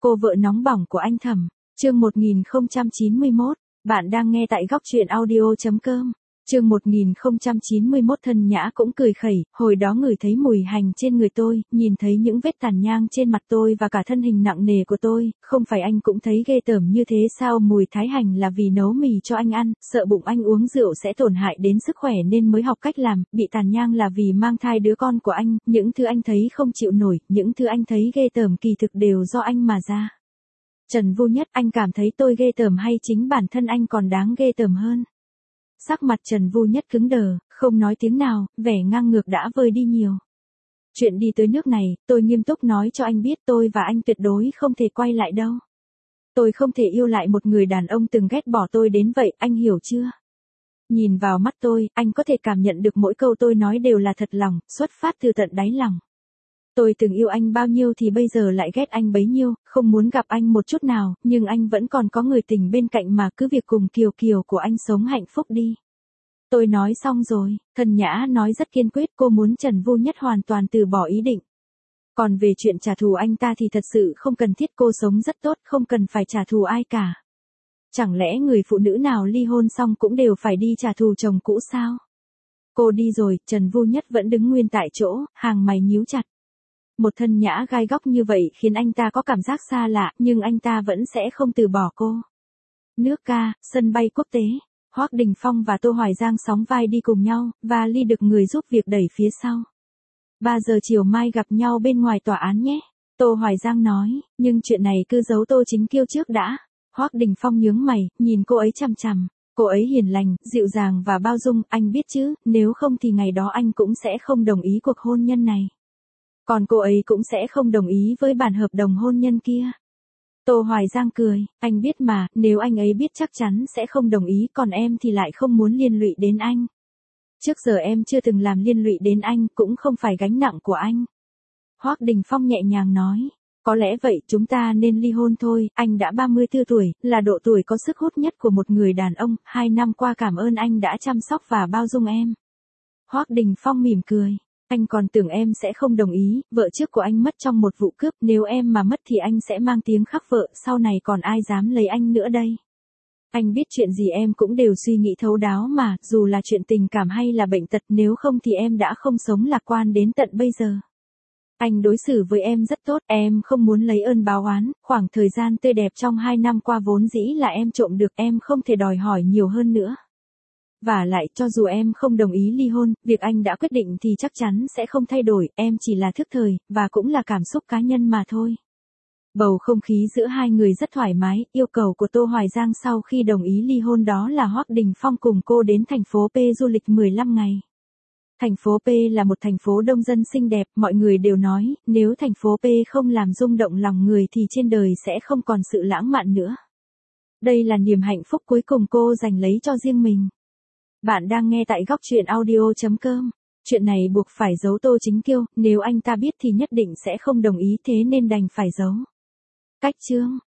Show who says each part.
Speaker 1: Cô vợ nóng bỏng của anh Thẩm, chương 1091, bạn đang nghe tại góc truyện audio.com. Chương 1091 Thân Nhã cũng cười khẩy, hồi đó ngửi thấy mùi hành trên người tôi, nhìn thấy những vết tàn nhang trên mặt tôi và cả thân hình nặng nề của tôi, không phải anh cũng thấy ghê tởm như thế sao? Mùi thái hành là vì nấu mì cho anh ăn, sợ bụng anh uống rượu sẽ tổn hại đến sức khỏe nên mới học cách làm, bị tàn nhang là vì mang thai đứa con của anh, những thứ anh thấy không chịu nổi, những thứ anh thấy ghê tởm kỳ thực đều do anh mà ra. Trần Vô Nhất, anh cảm thấy tôi ghê tởm hay chính bản thân anh còn đáng ghê tởm hơn? Sắc mặt Trần Vô Nhất cứng đờ, không nói tiếng nào, vẻ ngang ngược đã vơi đi nhiều. Chuyện đi tới nước này, tôi nghiêm túc nói cho anh biết tôi và anh tuyệt đối không thể quay lại đâu. Tôi không thể yêu lại một người đàn ông từng ghét bỏ tôi đến vậy, anh hiểu chưa? Nhìn vào mắt tôi, anh có thể cảm nhận được mỗi câu tôi nói đều là thật lòng, xuất phát từ tận đáy lòng. Tôi từng yêu anh bao nhiêu thì bây giờ lại ghét anh bấy nhiêu, không muốn gặp anh một chút nào, nhưng anh vẫn còn có người tình bên cạnh mà, cứ việc cùng Kiều Kiều của anh sống hạnh phúc đi. Tôi nói xong rồi, Thân Nhã nói rất kiên quyết, cô muốn Trần Vô Nhất hoàn toàn từ bỏ ý định. Còn về chuyện trả thù anh ta thì thật sự không cần thiết, cô sống rất tốt, không cần phải trả thù ai cả. Chẳng lẽ người phụ nữ nào ly hôn xong cũng đều phải đi trả thù chồng cũ sao? Cô đi rồi, Trần Vô Nhất vẫn đứng nguyên tại chỗ, hàng mày nhíu chặt. Một Thân Nhã gai góc như vậy khiến anh ta có cảm giác xa lạ, nhưng anh ta vẫn sẽ không từ bỏ cô. Nước ca, sân bay quốc tế, Hoắc Đình Phong và Tô Hoài Giang sóng vai đi cùng nhau, và Ly được người giúp việc đẩy phía sau. 3 giờ chiều mai gặp nhau bên ngoài tòa án nhé, Tô Hoài Giang nói, nhưng chuyện này cứ giấu Tô Chính Kiêu trước đã. Hoắc Đình Phong nhướng mày, nhìn cô ấy chằm chằm. Cô ấy hiền lành, dịu dàng và bao dung, anh biết chứ, nếu không thì ngày đó anh cũng sẽ không đồng ý cuộc hôn nhân này. Còn cô ấy cũng sẽ không đồng ý với bản hợp đồng hôn nhân kia. Tô Hoài Giang cười, anh biết mà, nếu anh ấy biết chắc chắn sẽ không đồng ý, còn em thì lại không muốn liên lụy đến anh. Trước giờ em chưa từng làm liên lụy đến anh, cũng không phải gánh nặng của anh. Hoắc Đình Phong nhẹ nhàng nói, có lẽ vậy chúng ta nên ly hôn thôi, anh đã 34 tuổi, là độ tuổi có sức hút nhất của một người đàn ông, 2 năm qua cảm ơn anh đã chăm sóc và bao dung em. Hoắc Đình Phong mỉm cười. Anh còn tưởng em sẽ không đồng ý, vợ trước của anh mất trong một vụ cướp, nếu em mà mất thì anh sẽ mang tiếng khắc vợ, sau này còn ai dám lấy anh nữa đây. Anh biết chuyện gì em cũng đều suy nghĩ thấu đáo mà, dù là chuyện tình cảm hay là bệnh tật, nếu không thì em đã không sống lạc quan đến tận bây giờ. Anh đối xử với em rất tốt, em không muốn lấy ơn báo oán, khoảng thời gian tươi đẹp trong 2 năm qua vốn dĩ là em trộm được, em không thể đòi hỏi nhiều hơn nữa. Và lại, cho dù em không đồng ý ly hôn, việc anh đã quyết định thì chắc chắn sẽ không thay đổi, em chỉ là thức thời, và cũng là cảm xúc cá nhân mà thôi. Bầu không khí giữa hai người rất thoải mái, yêu cầu của Tô Hoài Giang sau khi đồng ý ly hôn đó là Hoắc Đình Phong cùng cô đến thành phố P du lịch 15 ngày. Thành phố P là một thành phố đông dân xinh đẹp, mọi người đều nói, nếu thành phố P không làm rung động lòng người thì trên đời sẽ không còn sự lãng mạn nữa. Đây là niềm hạnh phúc cuối cùng cô giành lấy cho riêng mình. Bạn đang nghe tại góc truyện audio.com. Chuyện này buộc phải giấu Tô Chính Kiêu, nếu anh ta biết thì nhất định sẽ không đồng ý, thế nên đành phải giấu. Cách chương